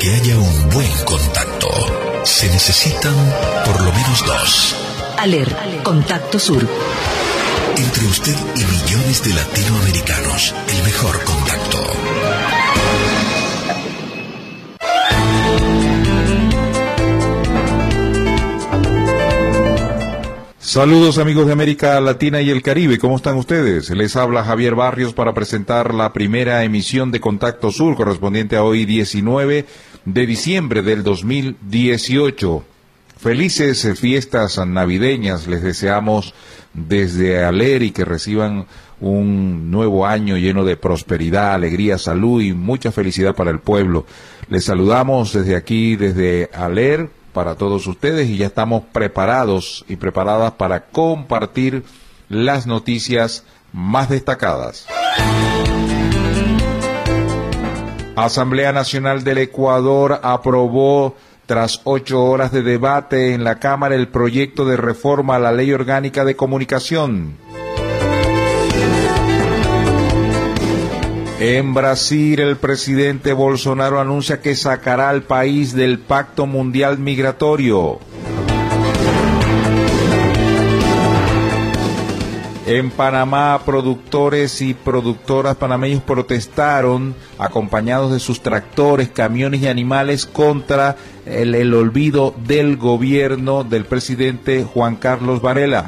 que haya un buen contacto, se necesitan por lo menos dos. ALER, Contacto Sur. Entre usted y millones de latinoamericanos, el mejor contacto. Saludos amigos de América Latina y el Caribe, ¿cómo están ustedes? Les habla Javier Barrios para presentar la primera emisión de Contacto Sur, correspondiente a hoy 19 de diciembre del 2018. Felices fiestas navideñas les deseamos desde ALER y que reciban un nuevo año lleno de prosperidad, alegría, salud y mucha felicidad para el pueblo. Les saludamos desde aquí, desde ALER, para todos ustedes, y ya estamos preparados y preparadas para compartir las noticias más destacadas. Asamblea Nacional del Ecuador aprobó, tras 8 horas de debate en la Cámara, el proyecto de reforma a la Ley Orgánica de Comunicación. En Brasil, el presidente Bolsonaro anuncia que sacará al país del Pacto Mundial Migratorio. En Panamá, productores y productoras panameños protestaron, acompañados de sus tractores, camiones y animales, contra el olvido del gobierno del presidente Juan Carlos Varela.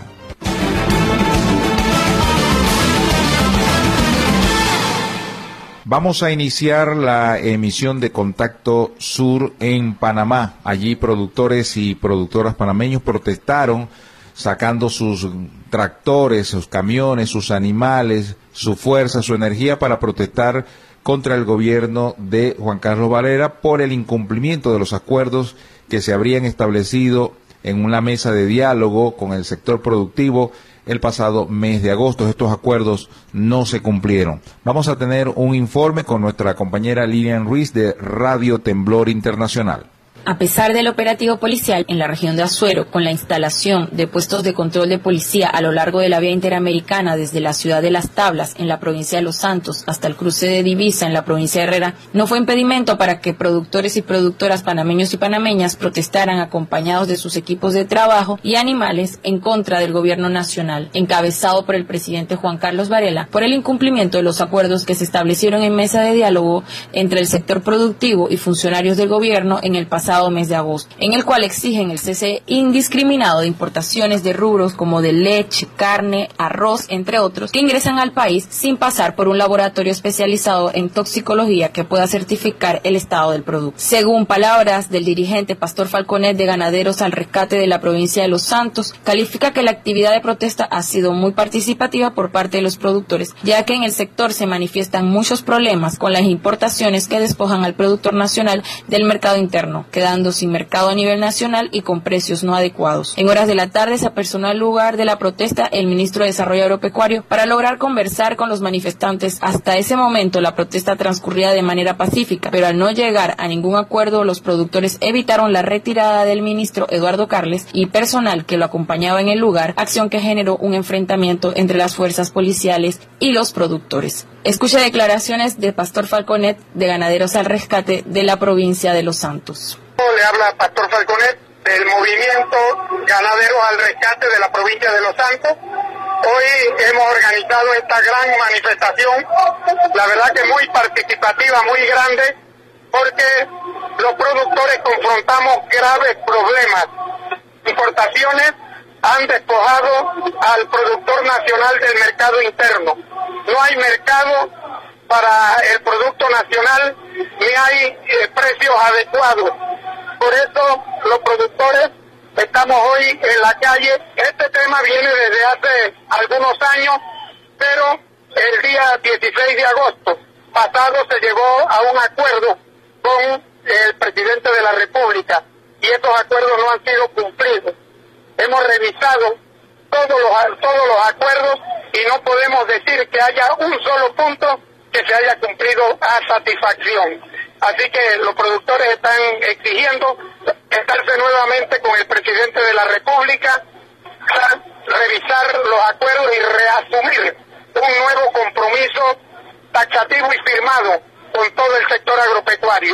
Vamos a iniciar la emisión de Contacto Sur en Panamá. Allí productores y productoras panameños protestaron, sacando sus tractores, sus camiones, sus animales, su fuerza, su energía para protestar contra el gobierno de Juan Carlos Varela por el incumplimiento de los acuerdos que se habrían establecido en una mesa de diálogo con el sector productivo el pasado mes de agosto. Estos acuerdos no se cumplieron. Vamos a tener un informe con nuestra compañera Lilian Ruiz de Radio Temblor Internacional. A pesar del operativo policial en la región de Azuero, con la instalación de puestos de control de policía a lo largo de la vía interamericana desde la ciudad de Las Tablas, en la provincia de Los Santos, hasta el cruce de Divisa, en la provincia de Herrera, no fue impedimento para que productores y productoras panameños y panameñas protestaran acompañados de sus equipos de trabajo y animales en contra del gobierno nacional, encabezado por el presidente Juan Carlos Varela, por el incumplimiento de los acuerdos que se establecieron en mesa de diálogo entre el sector productivo y funcionarios del gobierno en el pasado mes de agosto, en el cual exigen el cese indiscriminado de importaciones de rubros como de leche, carne, arroz, entre otros, que ingresan al país sin pasar por un laboratorio especializado en toxicología que pueda certificar el estado del producto. Según palabras del dirigente Pastor Falconet de Ganaderos al Rescate de la provincia de Los Santos, califica que la actividad de protesta ha sido muy participativa por parte de los productores, ya que en el sector se manifiestan muchos problemas con las importaciones que despojan al productor nacional del mercado interno, quedando sin mercado a nivel nacional y con precios no adecuados. En horas de la tarde se apersonó al lugar de la protesta el ministro de Desarrollo Agropecuario para lograr conversar con los manifestantes. Hasta ese momento la protesta transcurría de manera pacífica, pero al no llegar a ningún acuerdo, los productores evitaron la retirada del ministro Eduardo Carles y personal que lo acompañaba en el lugar, acción que generó un enfrentamiento entre las fuerzas policiales y los productores. Escuche declaraciones de Pastor Falconet de Ganaderos al Rescate de la provincia de Los Santos. Le habla Pastor Falconet del movimiento Ganaderos al Rescate de la provincia de Los Santos. Hoy hemos organizado esta gran manifestación, la verdad que muy participativa, muy grande, porque los productores confrontamos graves problemas. Importaciones han despojado al productor nacional del mercado interno. No hay mercado para el producto nacional, ni hay precios adecuados. Por eso los productores estamos hoy en la calle. Este tema viene desde hace algunos años, pero el día 16 de agosto pasado se llegó a un acuerdo con el presidente de la República y estos acuerdos no han sido cumplidos. Hemos revisado todos los acuerdos y no podemos decir que haya un solo punto que se haya cumplido a satisfacción. Así que los productores están exigiendo sentarse nuevamente con el presidente de la República para revisar los acuerdos y reasumir un nuevo compromiso taxativo y firmado con todo el sector agropecuario.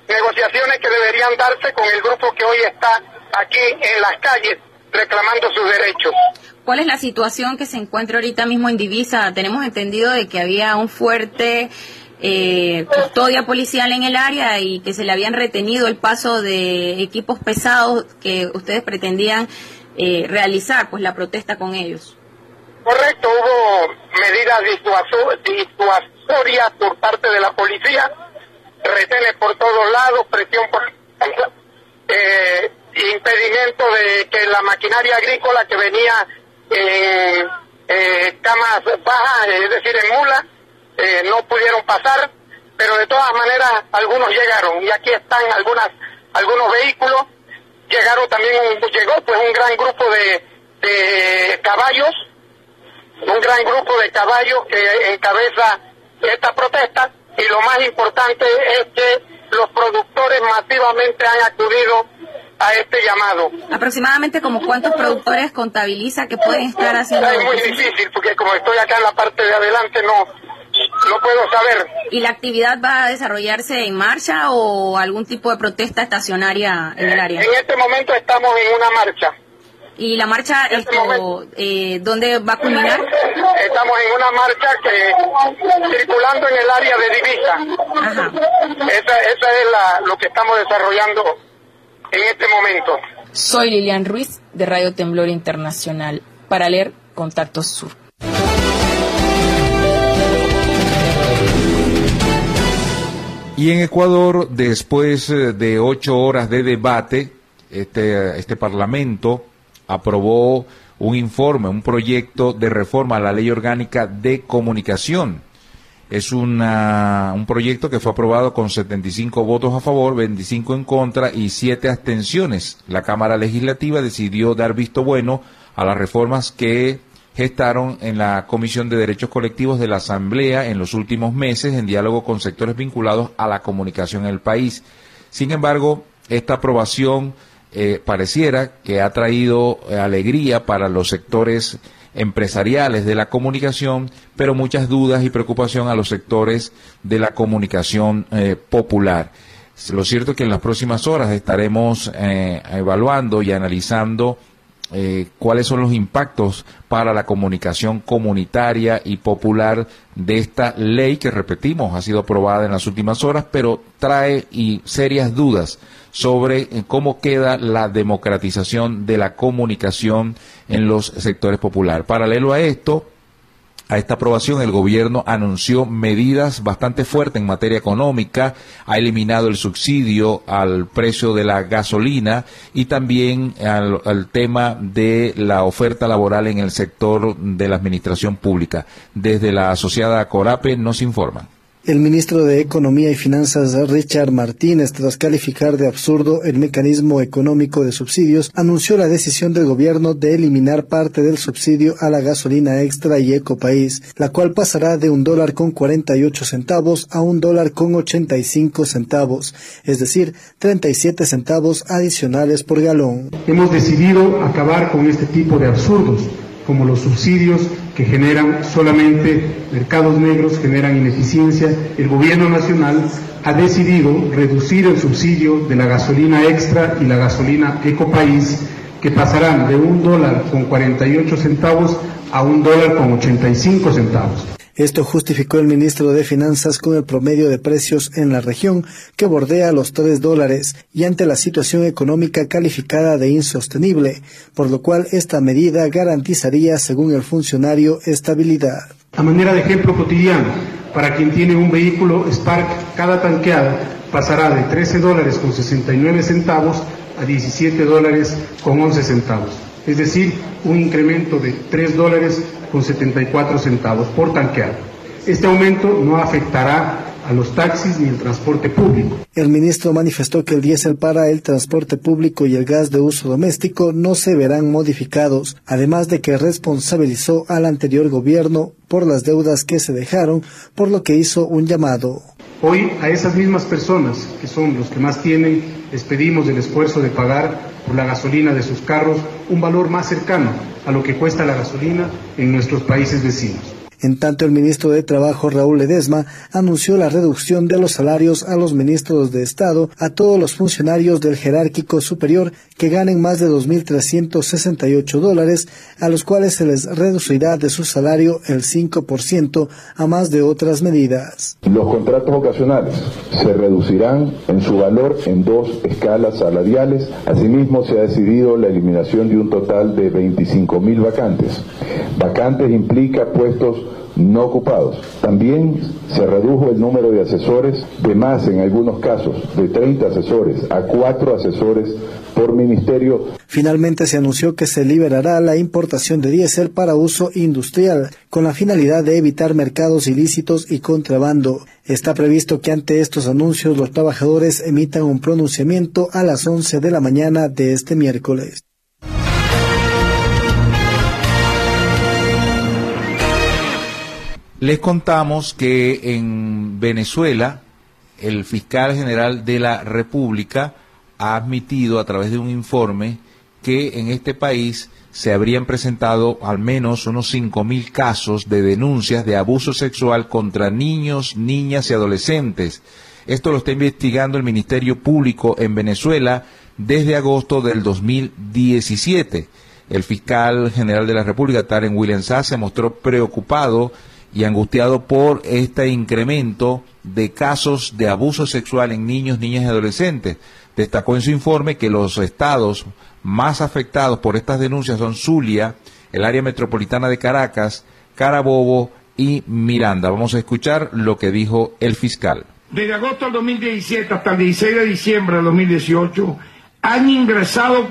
negociaciones que deberían darse con el grupo que hoy está aquí en las calles reclamando sus derechos. ¿Cuál es la situación que se encuentra ahorita mismo en Divisa? Tenemos entendido de que había un fuerte custodia policial en el área y que se le habían retenido el paso de equipos pesados que ustedes pretendían realizar pues la protesta con ellos. Correcto, hubo medidas disuasorias por parte de la policía, retenes por todos lados, presión por impedimento de que la maquinaria agrícola que venía en camas bajas, es decir, en mulas, no pudieron pasar, pero de todas maneras algunos llegaron y aquí están algunos vehículos. Llegó pues un gran grupo de caballos, que encabeza esta protesta, y lo más importante es que los productores masivamente han acudido a este llamado. Aproximadamente como cuántos productores contabiliza que pueden estar haciendo. Es muy difícil porque como estoy acá en la parte de adelante no puedo saber. ¿Y la actividad va a desarrollarse en marcha o algún tipo de protesta estacionaria en el área? En este momento estamos en una marcha. ¿Y la marcha dónde va a culminar? Estamos en una marcha circulando en el área de Divisa. Ajá. Esa es lo que estamos desarrollando en este momento. Soy Lilian Ruiz de Radio Temblor Internacional para leer Contacto Sur. Y en Ecuador, después de 8 horas de debate, este Parlamento aprobó un proyecto de reforma a la Ley Orgánica de Comunicación. Es un proyecto que fue aprobado con 75 votos a favor, 25 en contra y 7 abstenciones. La Cámara Legislativa decidió dar visto bueno a las reformas que gestaron en la Comisión de Derechos Colectivos de la Asamblea en los últimos meses en diálogo con sectores vinculados a la comunicación en el país. Sin embargo, esta aprobación pareciera que ha traído alegría para los sectores empresariales de la comunicación, pero muchas dudas y preocupación a los sectores de la comunicación popular. Lo cierto es que en las próximas horas estaremos evaluando y analizando cuáles son los impactos para la comunicación comunitaria y popular de esta ley que, repetimos, ha sido aprobada en las últimas horas, pero trae serias dudas sobre cómo queda la democratización de la comunicación en los sectores populares. Paralelo a esta aprobación, el gobierno anunció medidas bastante fuertes en materia económica, ha eliminado el subsidio al precio de la gasolina y también al tema de la oferta laboral en el sector de la administración pública. Desde la asociada Corape nos informan. El ministro de Economía y Finanzas, Richard Martínez, tras calificar de absurdo el mecanismo económico de subsidios, anunció la decisión del gobierno de eliminar parte del subsidio a la gasolina extra y Ecopaís, la cual pasará de $1.48 a $1.85, es decir, 37 centavos adicionales por galón. Hemos decidido acabar con este tipo de absurdos, como los subsidios que generan solamente mercados negros, generan ineficiencia. El gobierno nacional ha decidido reducir el subsidio de la gasolina extra y la gasolina Ecopaís, que pasarán de $1.48 a $1.85. Esto justificó el ministro de Finanzas con el promedio de precios en la región que bordea los $3 y ante la situación económica calificada de insostenible, por lo cual esta medida garantizaría, según el funcionario, estabilidad. A manera de ejemplo cotidiano, para quien tiene un vehículo Spark, cada tanqueada pasará de $13.69 a $17.11, es decir, un incremento de $3.74 por tanqueada. Este aumento no afectará a los taxis ni el transporte público. El ministro manifestó que el diésel para el transporte público y el gas de uso doméstico no se verán modificados, además de que responsabilizó al anterior gobierno por las deudas que se dejaron, por lo que hizo un llamado. Hoy a esas mismas personas, que son los que más tienen, les pedimos el esfuerzo de pagar por la gasolina de sus carros un valor más cercano a lo que cuesta la gasolina en nuestros países vecinos. En tanto, el ministro de Trabajo, Raúl Ledesma, anunció la reducción de los salarios a los ministros de Estado, a todos los funcionarios del jerárquico superior que ganen más de $2.368, a los cuales se les reducirá de su salario el 5%, a más de otras medidas. Los contratos ocasionales se reducirán en su valor en 2 escalas salariales. Asimismo, se ha decidido la eliminación de un total de 25.000 vacantes. Vacantes implica puestos no ocupados. También se redujo el número de asesores de más, en algunos casos, de 30 asesores a 4 asesores por ministerio. Finalmente se anunció que se liberará la importación de diésel para uso industrial, con la finalidad de evitar mercados ilícitos y contrabando. Está previsto que ante estos anuncios los trabajadores emitan un pronunciamiento a las 11 de la mañana de este miércoles. Les contamos que en Venezuela el fiscal general de la República ha admitido a través de un informe que en este país se habrían presentado al menos unos 5.000 casos de denuncias de abuso sexual contra niños, niñas y adolescentes. Esto lo está investigando el Ministerio Público en Venezuela desde agosto del 2017. El fiscal general de la República, Taren William Sass, se mostró preocupado y angustiado por este incremento de casos de abuso sexual en niños, niñas y adolescentes. Destacó en su informe que los estados más afectados por estas denuncias son Zulia, el área metropolitana de Caracas, Carabobo y Miranda. Vamos a escuchar lo que dijo el fiscal. Desde agosto del 2017 hasta el 16 de diciembre del 2018 han ingresado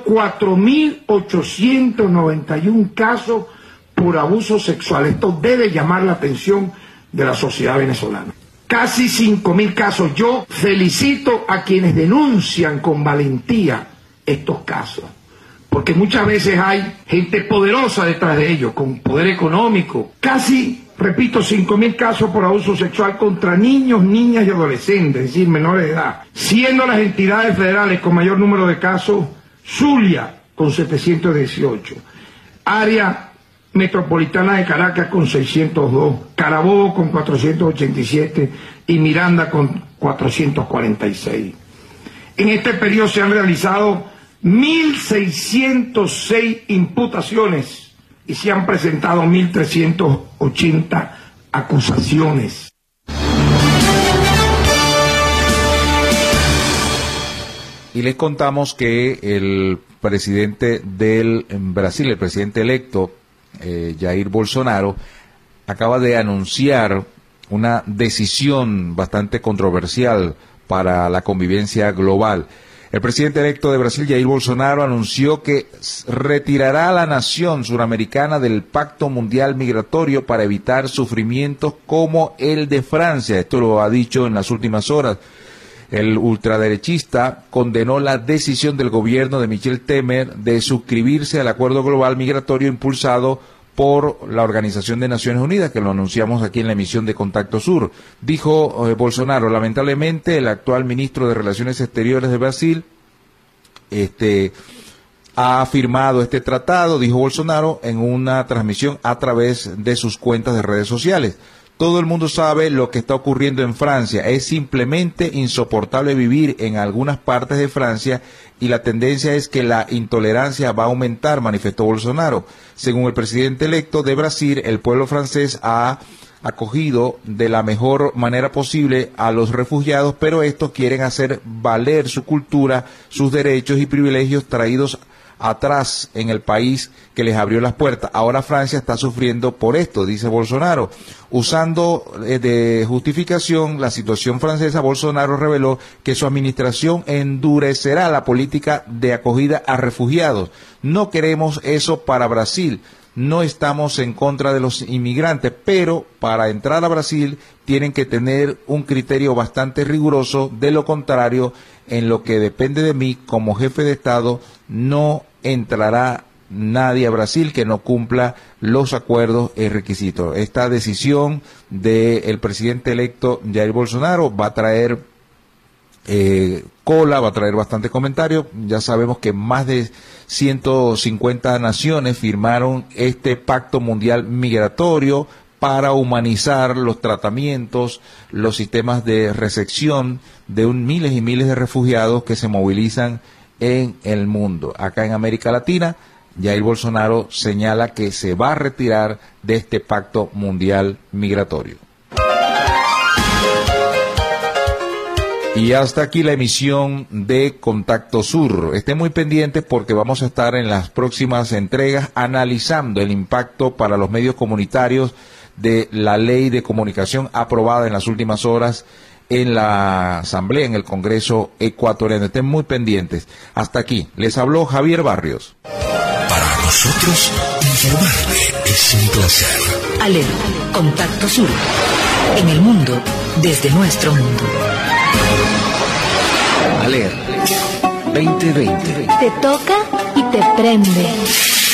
4.891 casos por abuso sexual. Esto debe llamar la atención de la sociedad venezolana. Casi 5.000 casos. Yo felicito a quienes denuncian con valentía estos casos, porque muchas veces hay gente poderosa detrás de ellos, con poder económico. Casi, repito, 5.000 casos por abuso sexual contra niños, niñas y adolescentes, es decir, menores de edad. Siendo las entidades federales con mayor número de casos, Zulia con 718, área metropolitana de Caracas con 602, Carabobo con 487 y Miranda con 446. En este periodo se han realizado 1.606 imputaciones y se han presentado 1.380 acusaciones. Y les contamos que el presidente del Brasil, el presidente electo, Jair Bolsonaro, acaba de anunciar una decisión bastante controversial para la convivencia global. El presidente electo de Brasil, Jair Bolsonaro, anunció que retirará a la nación suramericana del Pacto Mundial Migratorio para evitar sufrimientos como el de Francia. Esto lo ha dicho en las últimas horas. El ultraderechista condenó la decisión del gobierno de Michel Temer de suscribirse al acuerdo global migratorio impulsado por la Organización de Naciones Unidas, que lo anunciamos aquí en la emisión de Contacto Sur. Dijo Bolsonaro, lamentablemente el actual ministro de Relaciones Exteriores de Brasil ha firmado este tratado, dijo Bolsonaro en una transmisión a través de sus cuentas de redes sociales. Todo el mundo sabe lo que está ocurriendo en Francia. Es simplemente insoportable vivir en algunas partes de Francia y la tendencia es que la intolerancia va a aumentar, manifestó Bolsonaro. Según el presidente electo de Brasil, el pueblo francés ha acogido de la mejor manera posible a los refugiados, pero estos quieren hacer valer su cultura, sus derechos y privilegios traídos atrás en el país que les abrió las puertas. Ahora Francia está sufriendo por esto, dice Bolsonaro. Usando de justificación la situación francesa, Bolsonaro reveló que su administración endurecerá la política de acogida a refugiados. No queremos eso para Brasil. No estamos en contra de los inmigrantes, pero para entrar a Brasil tienen que tener un criterio bastante riguroso. De lo contrario, en lo que depende de mí como jefe de Estado, no entrará nadie a Brasil que no cumpla los acuerdos y requisitos. Esta decisión del presidente electo Jair Bolsonaro va a traer cola, va a traer bastantes comentarios. Ya sabemos que más de 150 naciones firmaron este pacto mundial migratorio para humanizar los tratamientos, los sistemas de recepción de miles y miles de refugiados que se movilizan en el mundo. Acá en América Latina, Jair Bolsonaro señala que se va a retirar de este pacto mundial migratorio. Y hasta aquí la emisión de Contacto Sur. Estén muy pendientes porque vamos a estar en las próximas entregas analizando el impacto para los medios comunitarios de la ley de comunicación aprobada en las últimas horas en la Asamblea, en el Congreso ecuatoriano. Estén muy pendientes. Hasta aquí. Les habló Javier Barrios. Para nosotros, informarle es un placer. ALER, Contacto Sur. En el mundo, desde nuestro mundo. ALER 2020. Te toca y te prende.